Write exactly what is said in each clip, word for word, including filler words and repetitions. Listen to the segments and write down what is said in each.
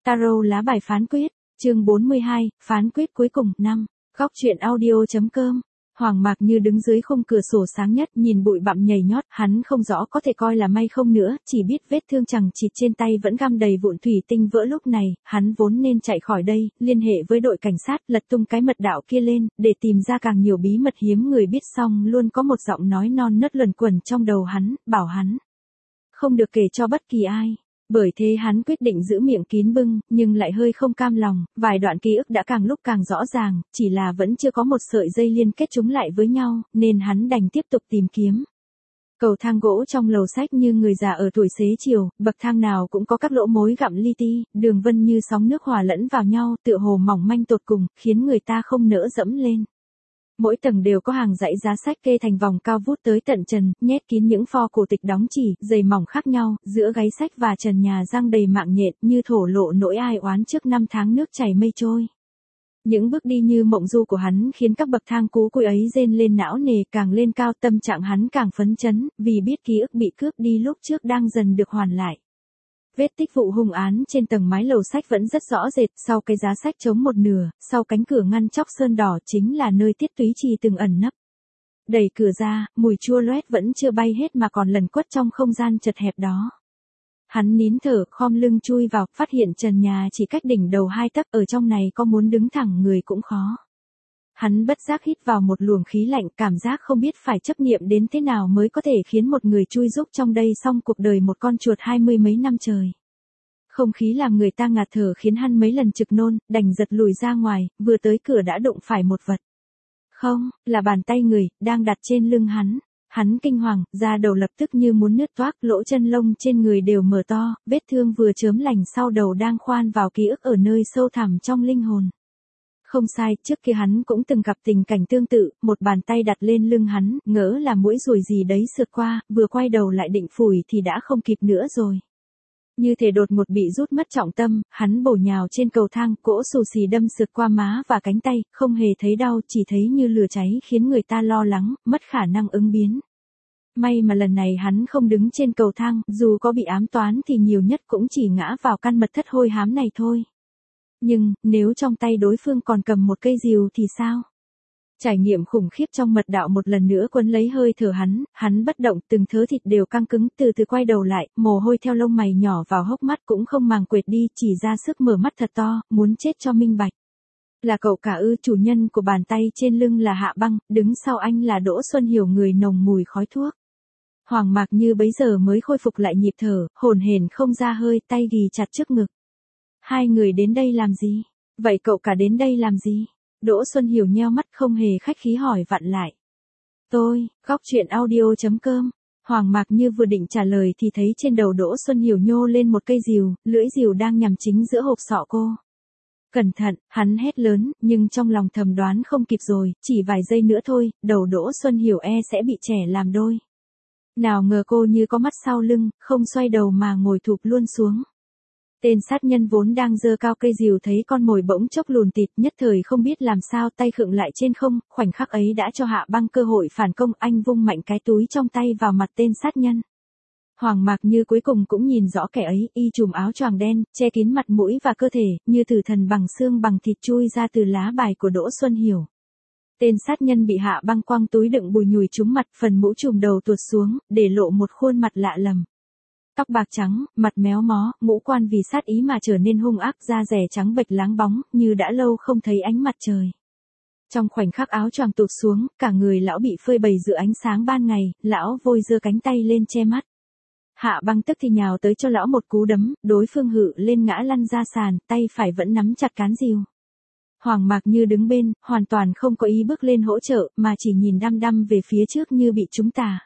Tarot lá bài phán quyết, chương bốn mươi hai, phán quyết cuối cùng, năm. Góc truyện audio.com. Hoàng Mạc Như đứng dưới khung cửa sổ sáng nhất, nhìn bụi bặm nhầy nhót, hắn không rõ có thể coi là may không nữa, chỉ biết vết thương chằng chịt trên tay vẫn găm đầy vụn thủy tinh vỡ. Lúc này, hắn vốn nên chạy khỏi đây, liên hệ với đội cảnh sát, lật tung cái mật đạo kia lên, để tìm ra càng nhiều bí mật hiếm người biết. Xong luôn có một giọng nói non nớt luẩn quẩn trong đầu hắn, bảo hắn không được kể cho bất kỳ ai. Bởi thế hắn quyết định giữ miệng kín bưng, nhưng lại hơi không cam lòng, vài đoạn ký ức đã càng lúc càng rõ ràng, chỉ là vẫn chưa có một sợi dây liên kết chúng lại với nhau, nên hắn đành tiếp tục tìm kiếm. Cầu thang gỗ trong lầu sách như người già ở tuổi xế chiều, bậc thang nào cũng có các lỗ mối gặm li ti, đường vân như sóng nước hòa lẫn vào nhau, tựa hồ mỏng manh tột cùng, khiến người ta không nỡ dẫm lên. Mỗi tầng đều có hàng dãy giá sách kê thành vòng cao vút tới tận trần, nhét kín những pho cổ tịch đóng chỉ, dày mỏng khác nhau, giữa gáy sách và trần nhà răng đầy mạng nhện, như thổ lộ nỗi ai oán trước năm tháng nước chảy mây trôi. Những bước đi như mộng du của hắn khiến các bậc thang cú côi ấy rên lên não nề, càng lên cao tâm trạng hắn càng phấn chấn, vì biết ký ức bị cướp đi lúc trước đang dần được hoàn lại. Vết tích vụ hung án trên tầng mái lầu sách vẫn rất rõ rệt, sau cái giá sách trống một nửa, sau cánh cửa ngăn chóc sơn đỏ chính là nơi Tiết Túy Trì từng ẩn nấp. Đẩy cửa ra, mùi chua loét vẫn chưa bay hết mà còn lẩn quất trong không gian chật hẹp đó. Hắn nín thở, khom lưng chui vào, phát hiện trần nhà chỉ cách đỉnh đầu hai tấc, ở trong này có muốn đứng thẳng người cũng khó. Hắn bất giác hít vào một luồng khí lạnh, cảm giác không biết phải chấp niệm đến thế nào mới có thể khiến một người chui rúc trong đây xong cuộc đời một con chuột hai mươi mấy năm trời. Không khí làm người ta ngạt thở khiến hắn mấy lần trực nôn, đành giật lùi ra ngoài, vừa tới cửa đã đụng phải một vật. Không, là bàn tay người, đang đặt trên lưng hắn. Hắn kinh hoàng, da đầu lập tức như muốn nứt toác, lỗ chân lông trên người đều mở to, vết thương vừa chớm lành sau đầu đang khoan vào ký ức ở nơi sâu thẳm trong linh hồn. Không sai, trước kia hắn cũng từng gặp tình cảnh tương tự, một bàn tay đặt lên lưng hắn, ngỡ là mũi ruồi gì đấy sượt qua, vừa quay đầu lại định phủi thì đã không kịp nữa rồi. Như thể đột ngột bị rút mất trọng tâm, hắn bổ nhào trên cầu thang, cỗ xù xì đâm sượt qua má và cánh tay, không hề thấy đau, chỉ thấy như lửa cháy khiến người ta lo lắng, mất khả năng ứng biến. May mà lần này hắn không đứng trên cầu thang, dù có bị ám toán thì nhiều nhất cũng chỉ ngã vào căn mật thất hôi hám này thôi. Nhưng, nếu trong tay đối phương còn cầm một cây rìu thì sao? Trải nghiệm khủng khiếp trong mật đạo một lần nữa quấn lấy hơi thở hắn, hắn bất động, từng thớ thịt đều căng cứng, từ từ quay đầu lại, mồ hôi theo lông mày nhỏ vào hốc mắt cũng không màng quệt đi, chỉ ra sức mở mắt thật to, muốn chết cho minh bạch. Là cậu cả ư? Chủ nhân của bàn tay trên lưng là Hạ Băng, đứng sau anh là Đỗ Xuân Hiểu, người nồng mùi khói thuốc. Hoàng Mạc Như bấy giờ mới khôi phục lại nhịp thở, hồn hển không ra hơi, tay ghì chặt trước ngực. Hai người đến đây làm gì? Vậy cậu cả đến đây làm gì? Đỗ Xuân Hiểu nheo mắt không hề khách khí hỏi vặn lại. Tôi, góc truyện audio.com. Hoàng Mạc Như vừa định trả lời thì thấy trên đầu Đỗ Xuân Hiểu nhô lên một cây rìu, lưỡi rìu đang nhằm chính giữa hộp sọ cô. Cẩn thận, hắn hét lớn, nhưng trong lòng thầm đoán không kịp rồi, chỉ vài giây nữa thôi, đầu Đỗ Xuân Hiểu e sẽ bị trẻ làm đôi. Nào ngờ cô như có mắt sau lưng, không xoay đầu mà ngồi thụp luôn xuống. Tên sát nhân vốn đang giơ cao cây rìu thấy con mồi bỗng chốc lùn tịt, nhất thời không biết làm sao, tay khựng lại trên không, khoảnh khắc ấy đã cho Hạ Băng cơ hội phản công, anh vung mạnh cái túi trong tay vào mặt tên sát nhân. Hoàng Mạc Như cuối cùng cũng nhìn rõ kẻ ấy, y trùm áo choàng đen, che kín mặt mũi và cơ thể, như tử thần bằng xương bằng thịt chui ra từ lá bài của Đỗ Xuân Hiểu. Tên sát nhân bị Hạ Băng quăng túi đựng bùi nhùi trúng mặt, phần mũ trùm đầu tuột xuống, để lộ một khuôn mặt lạ lầm. Tóc bạc trắng, mặt méo mó, ngũ quan vì sát ý mà trở nên hung ác, da rẻ trắng bệch láng bóng, như đã lâu không thấy ánh mặt trời. Trong khoảnh khắc áo choàng tụt xuống, cả người lão bị phơi bày giữa ánh sáng ban ngày, lão vội giơ cánh tay lên che mắt. Hạ Băng tức thì nhào tới cho lão một cú đấm, đối phương hự lên ngã lăn ra sàn, tay phải vẫn nắm chặt cán rìu. Hoàng Mạc Như đứng bên, hoàn toàn không có ý bước lên hỗ trợ, mà chỉ nhìn đăm đăm về phía trước như bị trúng tà.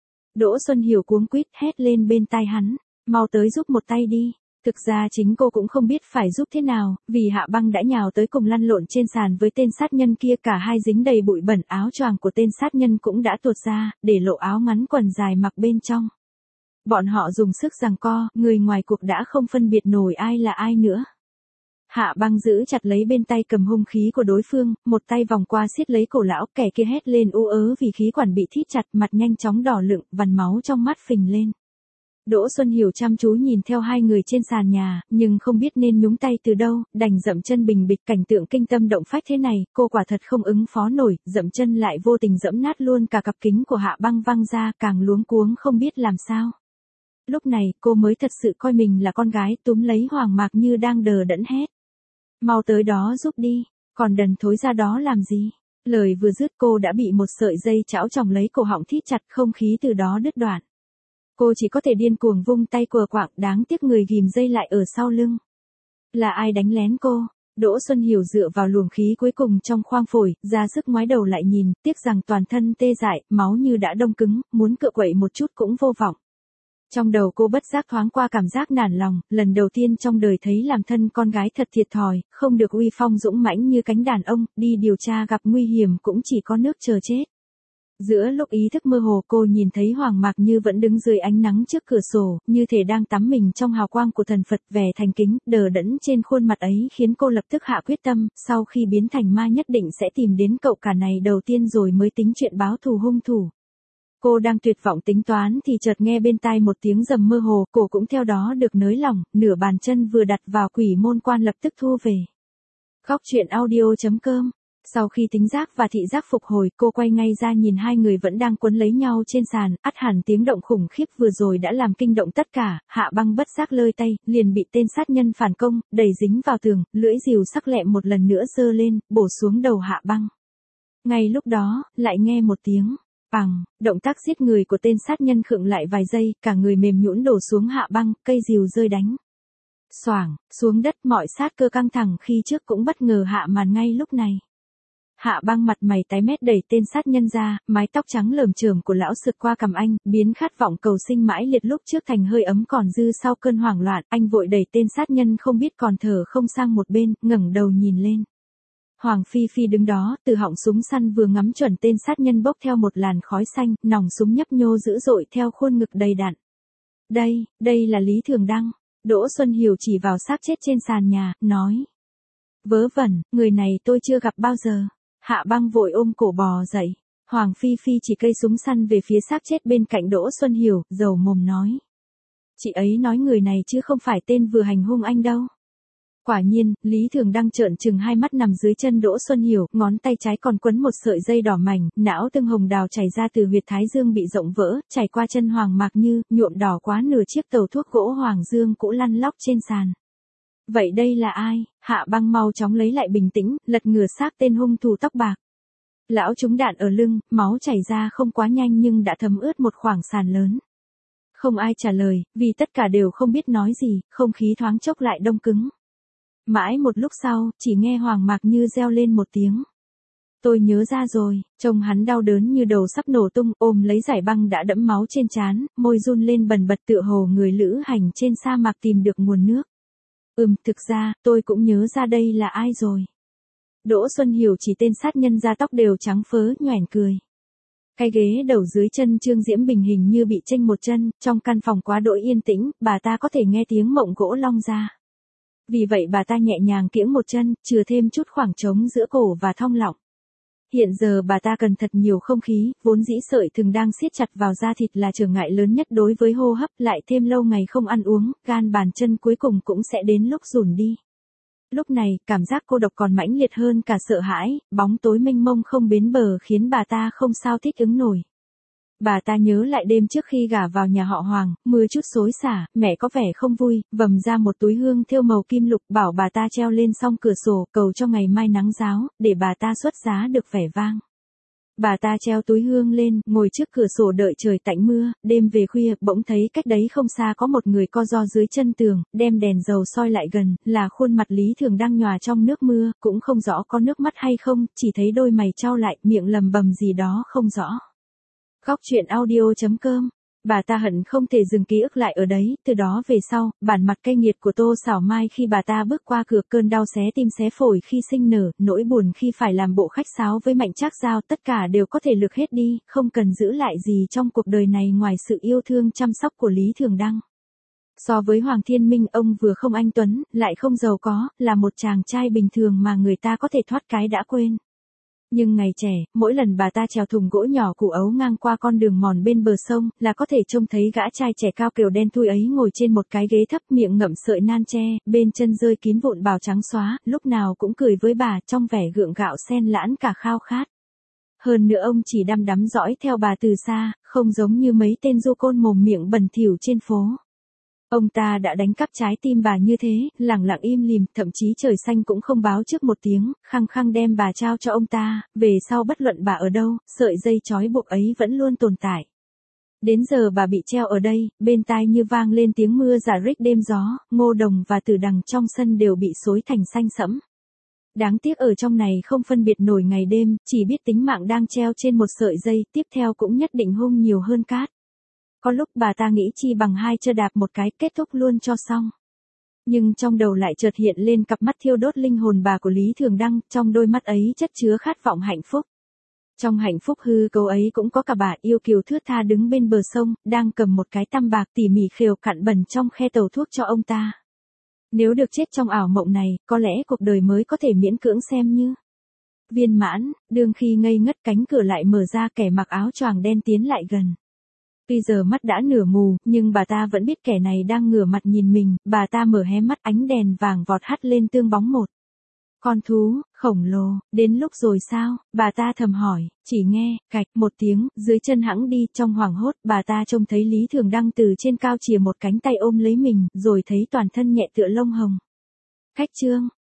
Đỗ Xuân Hiểu cuống quýt hét lên bên tai hắn, mau tới giúp một tay đi. Thực ra chính cô cũng không biết phải giúp thế nào, vì Hạ Băng đã nhào tới cùng lăn lộn trên sàn với tên sát nhân kia, cả hai dính đầy bụi bẩn, áo choàng của tên sát nhân cũng đã tuột ra, để lộ áo ngắn quần dài mặc bên trong. Bọn họ dùng sức giằng co, người ngoài cuộc đã không phân biệt nổi ai là ai nữa. Hạ Băng giữ chặt lấy bên tay cầm hung khí của đối phương, một tay vòng qua siết lấy cổ lão, kẻ kia hét lên ú ớ vì khí quản bị thít chặt, mặt nhanh chóng đỏ lựng, vằn máu trong mắt phình lên. Đỗ Xuân Hiểu chăm chú nhìn theo hai người trên sàn nhà, nhưng không biết nên nhúng tay từ đâu, đành dậm chân bình bịch. Cảnh tượng kinh tâm động phách thế này, cô quả thật không ứng phó nổi, dậm chân lại vô tình dẫm nát luôn cả cặp kính của Hạ Băng văng ra, càng luống cuống không biết làm sao. Lúc này, cô mới thật sự coi mình là con gái, túm lấy Hoàng Mạc Như đang đờ đẫn hét. Mau tới đó giúp đi, còn đần thối ra đó làm gì? Lời vừa dứt cô đã bị một sợi dây chảo chòng lấy cổ họng thít chặt, không khí từ đó đứt đoạn. Cô chỉ có thể điên cuồng vung tay quờ quạng, đáng tiếc người ghìm dây lại ở sau lưng. Là ai đánh lén cô? Đỗ Xuân Hiểu dựa vào luồng khí cuối cùng trong khoang phổi, ra sức ngoái đầu lại nhìn, tiếc rằng toàn thân tê dại, máu như đã đông cứng, muốn cựa quậy một chút cũng vô vọng. Trong đầu cô bất giác thoáng qua cảm giác nản lòng, lần đầu tiên trong đời thấy làm thân con gái thật thiệt thòi, không được uy phong dũng mãnh như cánh đàn ông, đi điều tra gặp nguy hiểm cũng chỉ có nước chờ chết. Giữa lúc ý thức mơ hồ cô nhìn thấy Hoàng Mạc Như vẫn đứng dưới ánh nắng trước cửa sổ, như thể đang tắm mình trong hào quang của thần Phật, vẻ thành kính, đờ đẫn trên khuôn mặt ấy khiến cô lập tức hạ quyết tâm, sau khi biến thành ma nhất định sẽ tìm đến cậu cả này đầu tiên rồi mới tính chuyện báo thù hung thủ. Cô đang tuyệt vọng tính toán thì chợt nghe bên tai một tiếng rầm mơ hồ, cổ cũng theo đó được nới lỏng, nửa bàn chân vừa đặt vào quỷ môn quan lập tức thu về. Góc truyện audio chấm com. Sau khi tính giác và thị giác phục hồi, cô quay ngay ra nhìn hai người vẫn đang quấn lấy nhau trên sàn, ắt hẳn tiếng động khủng khiếp vừa rồi đã làm kinh động tất cả. Hạ Băng bất giác lơi tay, liền bị tên sát nhân phản công, đẩy dính vào tường, lưỡi rìu sắc lẹm một lần nữa giơ lên, bổ xuống đầu Hạ Băng. Ngay lúc đó, lại nghe một tiếng bằng, động tác giết người của tên sát nhân khựng lại vài giây, cả người mềm nhũn đổ xuống Hạ Băng, cây rìu rơi đánh xoảng xuống đất, mọi sát cơ căng thẳng khi trước cũng bất ngờ hạ màn ngay lúc này. Hạ Băng mặt mày tái mét đẩy tên sát nhân ra, mái tóc trắng lởm chởm của lão sượt qua cằm anh, biến khát vọng cầu sinh mãi liệt lúc trước thành hơi ấm còn dư sau cơn hoảng loạn. Anh vội đẩy tên sát nhân không biết còn thở không sang một bên, ngẩng đầu nhìn lên. Hoàng Phi Phi đứng đó, từ họng súng săn vừa ngắm chuẩn tên sát nhân bốc theo một làn khói xanh, nòng súng nhấp nhô dữ dội theo khuôn ngực đầy đạn. Đây, đây là Lý Thường Đăng. Đỗ Xuân Hiểu chỉ vào xác chết trên sàn nhà, nói. Vớ vẩn, người này tôi chưa gặp bao giờ. Hạ Băng vội ôm cổ bò dậy. Hoàng Phi Phi chỉ cây súng săn về phía xác chết bên cạnh Đỗ Xuân Hiểu, dầu mồm nói. Chị ấy nói người này chứ không phải tên vừa hành hung anh đâu. Quả nhiên, Lý Thường Đăng trợn trừng hai mắt nằm dưới chân Đỗ Xuân Hiểu, ngón tay trái còn quấn một sợi dây đỏ mảnh, não tương hồng đào chảy ra từ huyệt thái dương bị rộng vỡ, chảy qua chân Hoàng Mạc Như, nhuộm đỏ quá nửa chiếc tàu thuốc gỗ Hoàng Dương cũ lăn lóc trên sàn. Vậy đây là ai? Hạ Băng mau chóng lấy lại bình tĩnh, lật ngửa xác tên hung thủ tóc bạc. Lão trúng đạn ở lưng, máu chảy ra không quá nhanh nhưng đã thấm ướt một khoảng sàn lớn. Không ai trả lời, vì tất cả đều không biết nói gì, không khí thoáng chốc lại đông cứng. Mãi một lúc sau, chỉ nghe Hoàng Mạc Như reo lên một tiếng. Tôi nhớ ra rồi, trông hắn đau đớn như đầu sắp nổ tung, ôm lấy giải băng đã đẫm máu trên trán, môi run lên bần bật tựa hồ người lữ hành trên sa mạc tìm được nguồn nước. Ừm, thực ra, tôi cũng nhớ ra đây là ai rồi. Đỗ Xuân Hiểu chỉ tên sát nhân da tóc đều trắng phớ, nhoẻn cười. Cái ghế đầu dưới chân Trương Diễm Bình hình như bị chênh một chân, trong căn phòng quá đỗi yên tĩnh, bà ta có thể nghe tiếng mộng gỗ long ra. Vì vậy bà ta nhẹ nhàng kiễng một chân, chừa thêm chút khoảng trống giữa cổ và thong lọng. Hiện giờ bà ta cần thật nhiều không khí, vốn dĩ sợi thừng đang siết chặt vào da thịt là trở ngại lớn nhất đối với hô hấp, lại thêm lâu ngày không ăn uống, gan bàn chân cuối cùng cũng sẽ đến lúc rủn đi. Lúc này, cảm giác cô độc còn mãnh liệt hơn cả sợ hãi, bóng tối mênh mông không bến bờ khiến bà ta không sao thích ứng nổi. Bà ta nhớ lại đêm trước khi gả vào nhà họ Hoàng, mưa chút xối xả, mẹ có vẻ không vui, vầm ra một túi hương thêu màu kim lục bảo bà ta treo lên song cửa sổ, cầu cho ngày mai nắng ráo, để bà ta xuất giá được vẻ vang. Bà ta treo túi hương lên, ngồi trước cửa sổ đợi trời tạnh mưa, đêm về khuya, bỗng thấy cách đấy không xa có một người co ro dưới chân tường, đem đèn dầu soi lại gần, là khuôn mặt Lý Thường đang nhòa trong nước mưa, cũng không rõ có nước mắt hay không, chỉ thấy đôi mày chau lại, miệng lầm bầm gì đó không rõ. Góc truyện audio chấm com. Bà ta hận không thể dừng ký ức lại ở đấy, từ đó về sau, bản mặt cay nghiệt của Tô Sảo Mai khi bà ta bước qua cửa, cơn đau xé tim xé phổi khi sinh nở, nỗi buồn khi phải làm bộ khách sáo với Mạnh Trác Giao, tất cả đều có thể lược hết đi, không cần giữ lại gì trong cuộc đời này ngoài sự yêu thương chăm sóc của Lý Thường Đăng. So với Hoàng Thiên Minh, ông vừa không anh tuấn, lại không giàu có, là một chàng trai bình thường mà người ta có thể thoát cái đã quên. Nhưng ngày trẻ, mỗi lần bà ta chèo thùng gỗ nhỏ củ ấu ngang qua con đường mòn bên bờ sông, là có thể trông thấy gã trai trẻ cao kiều đen thui ấy ngồi trên một cái ghế thấp, miệng ngậm sợi nan tre, bên chân rơi kín vụn bào trắng xóa, lúc nào cũng cười với bà, trong vẻ gượng gạo xen lẫn cả khao khát. Hơn nữa ông chỉ đăm đắm dõi theo bà từ xa, không giống như mấy tên du côn mồm miệng bẩn thỉu trên phố. Ông ta đã đánh cắp trái tim bà như thế, lẳng lặng im lìm, thậm chí trời xanh cũng không báo trước một tiếng, khăng khăng đem bà trao cho ông ta, về sau bất luận bà ở đâu, sợi dây trói buộc ấy vẫn luôn tồn tại. Đến giờ bà bị treo ở đây, bên tai như vang lên tiếng mưa rả rích đêm gió, ngô đồng và tử đằng trong sân đều bị xối thành xanh sẫm. Đáng tiếc ở trong này không phân biệt nổi ngày đêm, chỉ biết tính mạng đang treo trên một sợi dây, tiếp theo cũng nhất định hung nhiều hơn cát. Có lúc bà ta nghĩ chi bằng hai chân đạp một cái, kết thúc luôn cho xong. Nhưng trong đầu lại chợt hiện lên cặp mắt thiêu đốt linh hồn bà của Lý Thường Đăng, trong đôi mắt ấy chất chứa khát vọng hạnh phúc. Trong hạnh phúc hư cấu ấy cũng có cả bà yêu kiều thướt tha đứng bên bờ sông, đang cầm một cái tăm bạc tỉ mỉ khều cặn bẩn trong khe tàu thuốc cho ông ta. Nếu được chết trong ảo mộng này, có lẽ cuộc đời mới có thể miễn cưỡng xem như viên mãn. Đương khi ngây ngất, cánh cửa lại mở ra, kẻ mặc áo choàng đen tiến lại gần. Tuy giờ mắt đã nửa mù, nhưng bà ta vẫn biết kẻ này đang ngửa mặt nhìn mình, bà ta mở hé mắt, ánh đèn vàng vọt hắt lên tương bóng một con thú khổng lồ. Đến lúc rồi sao? Bà ta thầm hỏi, chỉ nghe cạch một tiếng, dưới chân hẵng đi, trong hoảng hốt, bà ta trông thấy Lý Thường Đăng từ trên cao chìa một cánh tay ôm lấy mình, rồi thấy toàn thân nhẹ tựa lông hồng. Khách trương,